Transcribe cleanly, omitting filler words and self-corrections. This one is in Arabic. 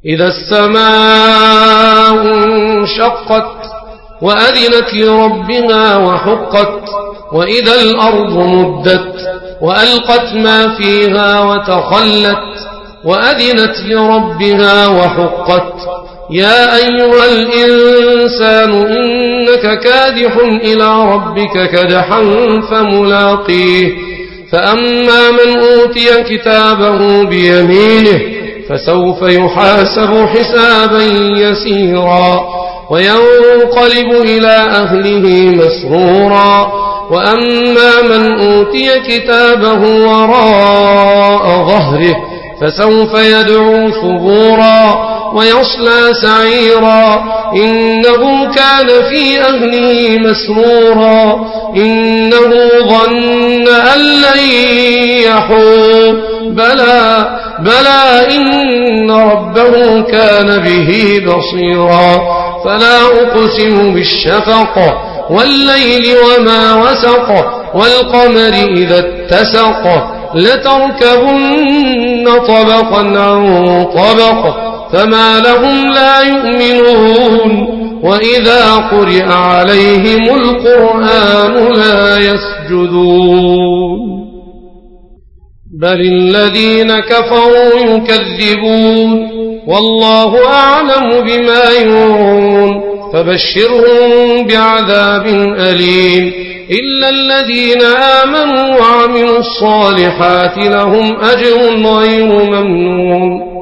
إذا السماء انشقت وأذنت لربها وحقت وإذا الأرض مدت وألقت ما فيها وتخلت وأذنت لربها وحقت يا أيها الإنسان إنك كادح إلى ربك كدحا فملاقيه فأما من أوتي كتابه بيمينه فسوف يحاسب حسابا يسيرا وينقلب إلى أهله مسرورا وأما من أوتي كتابه وراء ظهره فسوف يدعو ثبورا ويصلى سعيرا إنه كان في أهله مسرورا إنه ظن أن لن يحور بلى إن ربه كان به بصيرا فلا أقسم بالشفق والليل وما وسق والقمر إذا اتسق لتركبن طبقا عن طبق فما لهم لا يؤمنون وإذا قرئ عليهم القرآن لا يسجدون بل الذين كفروا يكذبون والله أعلم بما يوعون فبشرهم بعذاب أليم إلا الذين آمنوا وعملوا الصالحات لهم أجر غير ممنون